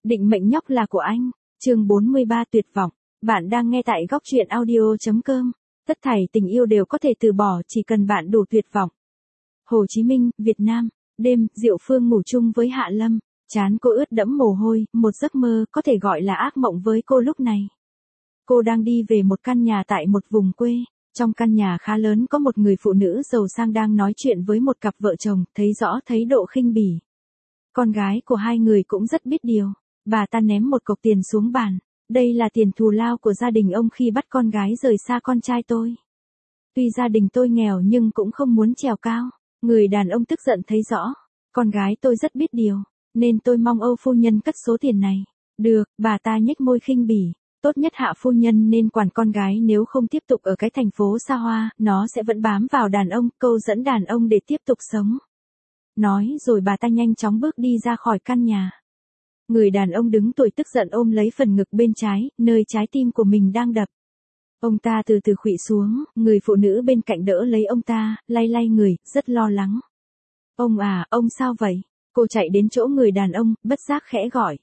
Định mệnh nhóc là của anh. Chương 43 tuyệt vọng. Bạn đang nghe tại góc truyện audio.com. Tất thảy tình yêu đều có thể từ bỏ chỉ cần bạn đủ tuyệt vọng. Hồ Chí Minh, Việt Nam. Đêm, Diệu Phương ngủ chung với Hạ Lâm. Trán cô ướt đẫm mồ hôi, một giấc mơ có thể gọi là ác mộng với cô lúc này. Cô đang đi về một căn nhà tại một vùng quê. Trong căn nhà khá lớn có một người phụ nữ giàu sang đang nói chuyện với một cặp vợ chồng, thấy rõ thấy độ khinh bỉ. Con gái của hai người cũng rất biết điều. Bà ta ném một cọc tiền xuống bàn. Đây là tiền thù lao của gia đình ông khi bắt con gái rời xa con trai tôi. Tuy gia đình tôi nghèo nhưng cũng không muốn trèo cao. Người đàn ông tức giận thấy rõ. Con gái tôi rất biết điều, nên tôi mong Âu phu nhân cất số tiền này. Được, bà ta nhếch môi khinh bỉ. Tốt nhất Hạ phu nhân nên quản con gái, nếu không tiếp tục ở cái thành phố xa hoa, nó sẽ vẫn bám vào đàn ông, câu dẫn đàn ông để tiếp tục sống. Nói rồi bà ta nhanh chóng bước đi ra khỏi căn nhà. Người đàn ông đứng tuổi tức giận ôm lấy phần ngực bên trái, nơi trái tim của mình đang đập. Ông ta từ từ khuỵu xuống, người phụ nữ bên cạnh đỡ lấy ông ta, lay lay người, rất lo lắng. Ông à, ông sao vậy? Cô chạy đến chỗ người đàn ông, bất giác khẽ gọi.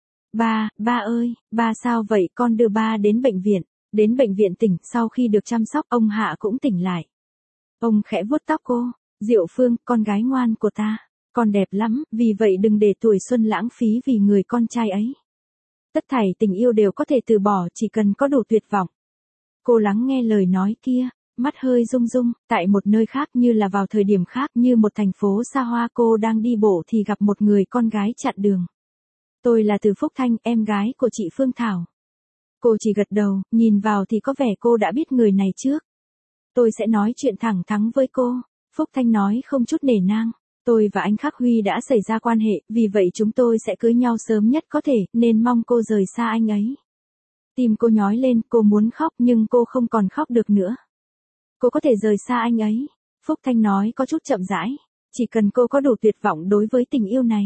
Ba ơi, ba sao vậy? Con đưa ba đến bệnh viện. Đến bệnh viện tỉnh, sau khi được chăm sóc, ông Hạ cũng tỉnh lại. Ông khẽ vuốt tóc cô. Diệu Phương, con gái ngoan của ta. Con đẹp lắm, vì vậy đừng để tuổi xuân lãng phí vì người con trai ấy. Tất thảy tình yêu đều có thể từ bỏ chỉ cần có đủ tuyệt vọng. Cô lắng nghe lời nói kia, mắt hơi rung rung, tại một nơi khác như là vào thời điểm khác, như một thành phố xa hoa, cô đang đi bộ thì gặp một người con gái chặn đường. Tôi là Từ Phúc Thanh, em gái của chị Phương Thảo. Cô chỉ gật đầu, nhìn vào thì có vẻ cô đã biết người này trước. Tôi sẽ nói chuyện thẳng thắn với cô. Phúc Thanh nói không chút nể nang. Tôi và anh Khắc Huy đã xảy ra quan hệ, vì vậy chúng tôi sẽ cưới nhau sớm nhất có thể, nên mong cô rời xa anh ấy. Tim cô nhói lên, cô muốn khóc nhưng cô không còn khóc được nữa. Cô có thể rời xa anh ấy. Phúc Thanh nói có chút chậm rãi. Chỉ cần cô có đủ tuyệt vọng đối với tình yêu này.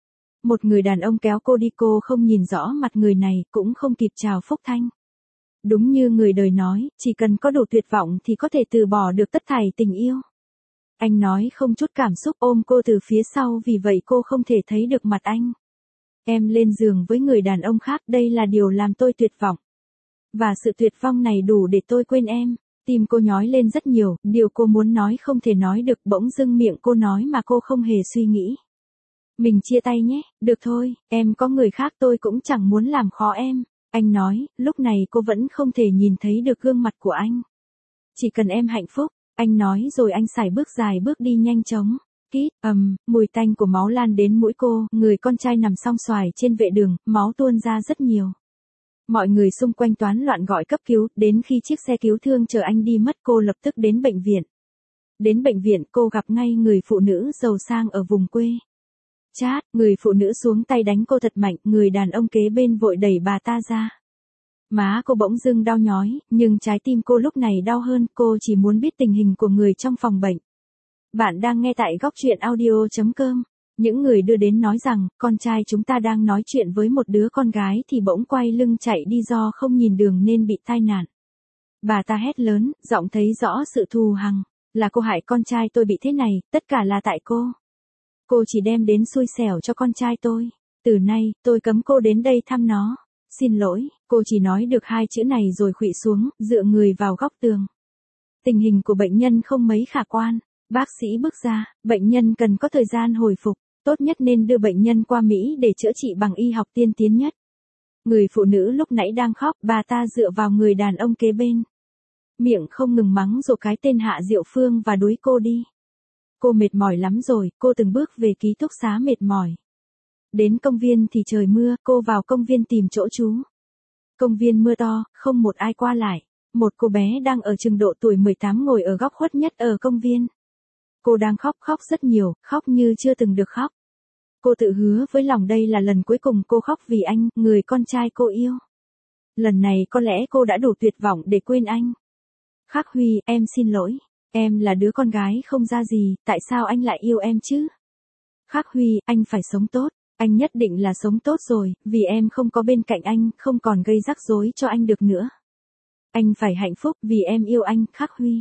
Một người đàn ông kéo cô đi, cô không nhìn rõ mặt người này, cũng không kịp chào Phúc Thanh. Đúng như người đời nói, chỉ cần có đủ tuyệt vọng thì có thể từ bỏ được tất thảy tình yêu. Anh nói không chút cảm xúc, ôm cô từ phía sau, vì vậy cô không thể thấy được mặt anh. Em lên giường với người đàn ông khác, đây là điều làm tôi tuyệt vọng. Và sự tuyệt vọng này đủ để tôi quên em. Tim cô nhói lên rất nhiều, điều cô muốn nói không thể nói được, bỗng dưng miệng cô nói mà cô không hề suy nghĩ. Mình chia tay nhé, được thôi, em có người khác tôi cũng chẳng muốn làm khó em. Anh nói, lúc này cô vẫn không thể nhìn thấy được gương mặt của anh. Chỉ cần em hạnh phúc, anh nói rồi anh sải bước dài bước đi nhanh chóng. Kít, mùi tanh của máu lan đến mũi cô, người con trai nằm song xoài trên vệ đường, máu tuôn ra rất nhiều. Mọi người xung quanh toán loạn gọi cấp cứu, đến khi chiếc xe cứu thương chờ anh đi mất, cô lập tức đến bệnh viện. Đến bệnh viện cô gặp ngay người phụ nữ giàu sang ở vùng quê. Chát, người phụ nữ xuống tay đánh cô thật mạnh, người đàn ông kế bên vội đẩy bà ta ra. Má cô bỗng dưng đau nhói, nhưng trái tim cô lúc này đau hơn, cô chỉ muốn biết tình hình của người trong phòng bệnh. Bạn đang nghe tại góc truyện audio.com. Những người đưa đến nói rằng, con trai chúng ta đang nói chuyện với một đứa con gái thì bỗng quay lưng chạy đi do không nhìn đường nên bị tai nạn. Bà ta hét lớn, giọng thấy rõ sự thù hằn. Là cô hại con trai tôi bị thế này, tất cả là tại cô. Cô chỉ đem đến xui xẻo cho con trai tôi. Từ nay, tôi cấm cô đến đây thăm nó. Xin lỗi, cô chỉ nói được hai chữ này rồi khuỵu xuống, dựa người vào góc tường. Tình hình của bệnh nhân không mấy khả quan. Bác sĩ bước ra, bệnh nhân cần có thời gian hồi phục, tốt nhất nên đưa bệnh nhân qua Mỹ để chữa trị bằng y học tiên tiến nhất. Người phụ nữ lúc nãy đang khóc, bà ta dựa vào người đàn ông kế bên. Miệng không ngừng mắng rồi cái tên Hạ Diệu Phương và đuổi cô đi. Cô mệt mỏi lắm rồi, cô từng bước về ký túc xá mệt mỏi. Đến công viên thì trời mưa, cô vào công viên tìm chỗ trú. Công viên mưa to, không một ai qua lại. Một cô bé đang ở chừng độ tuổi 18 ngồi ở góc khuất nhất ở công viên. Cô đang khóc rất nhiều, khóc như chưa từng được khóc. Cô tự hứa với lòng đây là lần cuối cùng cô khóc vì anh, người con trai cô yêu. Lần này có lẽ cô đã đủ tuyệt vọng để quên anh. Khắc Huy, em xin lỗi. Em là đứa con gái không ra gì, tại sao anh lại yêu em chứ? Khắc Huy, anh phải sống tốt. Anh nhất định là sống tốt rồi, vì em không có bên cạnh anh, không còn gây rắc rối cho anh được nữa. Anh phải hạnh phúc vì em yêu anh, Khắc Huy.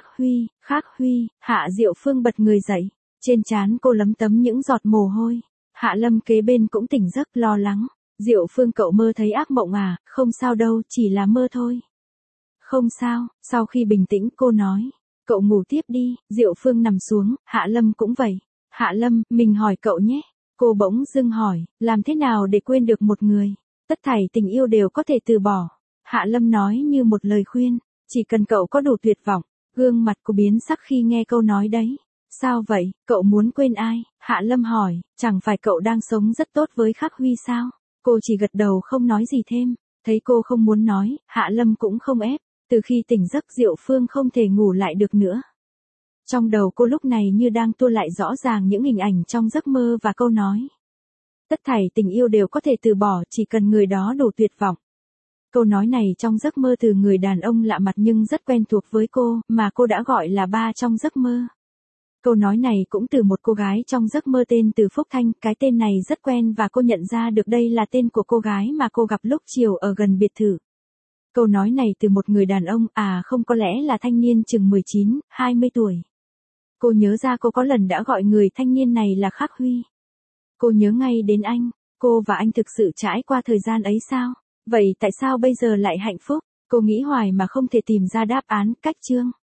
Khắc Huy, Hạ Diệu Phương bật người dậy. Trên trán cô lấm tấm những giọt mồ hôi. Hạ Lâm kế bên cũng tỉnh giấc lo lắng. Diệu Phương cậu mơ thấy ác mộng à, không sao đâu, chỉ là mơ thôi. Không sao, sau khi bình tĩnh cô nói. Cậu ngủ tiếp đi, Diệu Phương nằm xuống, Hạ Lâm cũng vậy. Hạ Lâm, mình hỏi cậu nhé. Cô bỗng dưng hỏi, làm thế nào để quên được một người? Tất thảy tình yêu đều có thể từ bỏ. Hạ Lâm nói như một lời khuyên, chỉ cần cậu có đủ tuyệt vọng. Gương mặt cô biến sắc khi nghe câu nói đấy. Sao vậy, cậu muốn quên ai? Hạ Lâm hỏi, chẳng phải cậu đang sống rất tốt với Khắc Huy sao? Cô chỉ gật đầu không nói gì thêm. Thấy cô không muốn nói, Hạ Lâm cũng không ép. Từ khi tỉnh giấc Diệu Phương không thể ngủ lại được nữa. Trong đầu cô lúc này như đang tua lại rõ ràng những hình ảnh trong giấc mơ và câu nói. Tất thảy tình yêu đều có thể từ bỏ, chỉ cần người đó đủ tuyệt vọng. Câu nói này trong giấc mơ từ người đàn ông lạ mặt nhưng rất quen thuộc với cô, mà cô đã gọi là ba trong giấc mơ. Câu nói này cũng từ một cô gái trong giấc mơ tên Từ Phúc Thanh, cái tên này rất quen và cô nhận ra được đây là tên của cô gái mà cô gặp lúc chiều ở gần biệt thự. Câu nói này từ một người đàn ông, không có lẽ là thanh niên chừng 19, 20 tuổi. Cô nhớ ra cô có lần đã gọi người thanh niên này là Khắc Huy. Cô nhớ ngay đến anh, cô và anh thực sự trải qua thời gian ấy sao? Vậy tại sao bây giờ lại hạnh phúc? Cô nghĩ hoài mà không thể tìm ra đáp án, cách chương.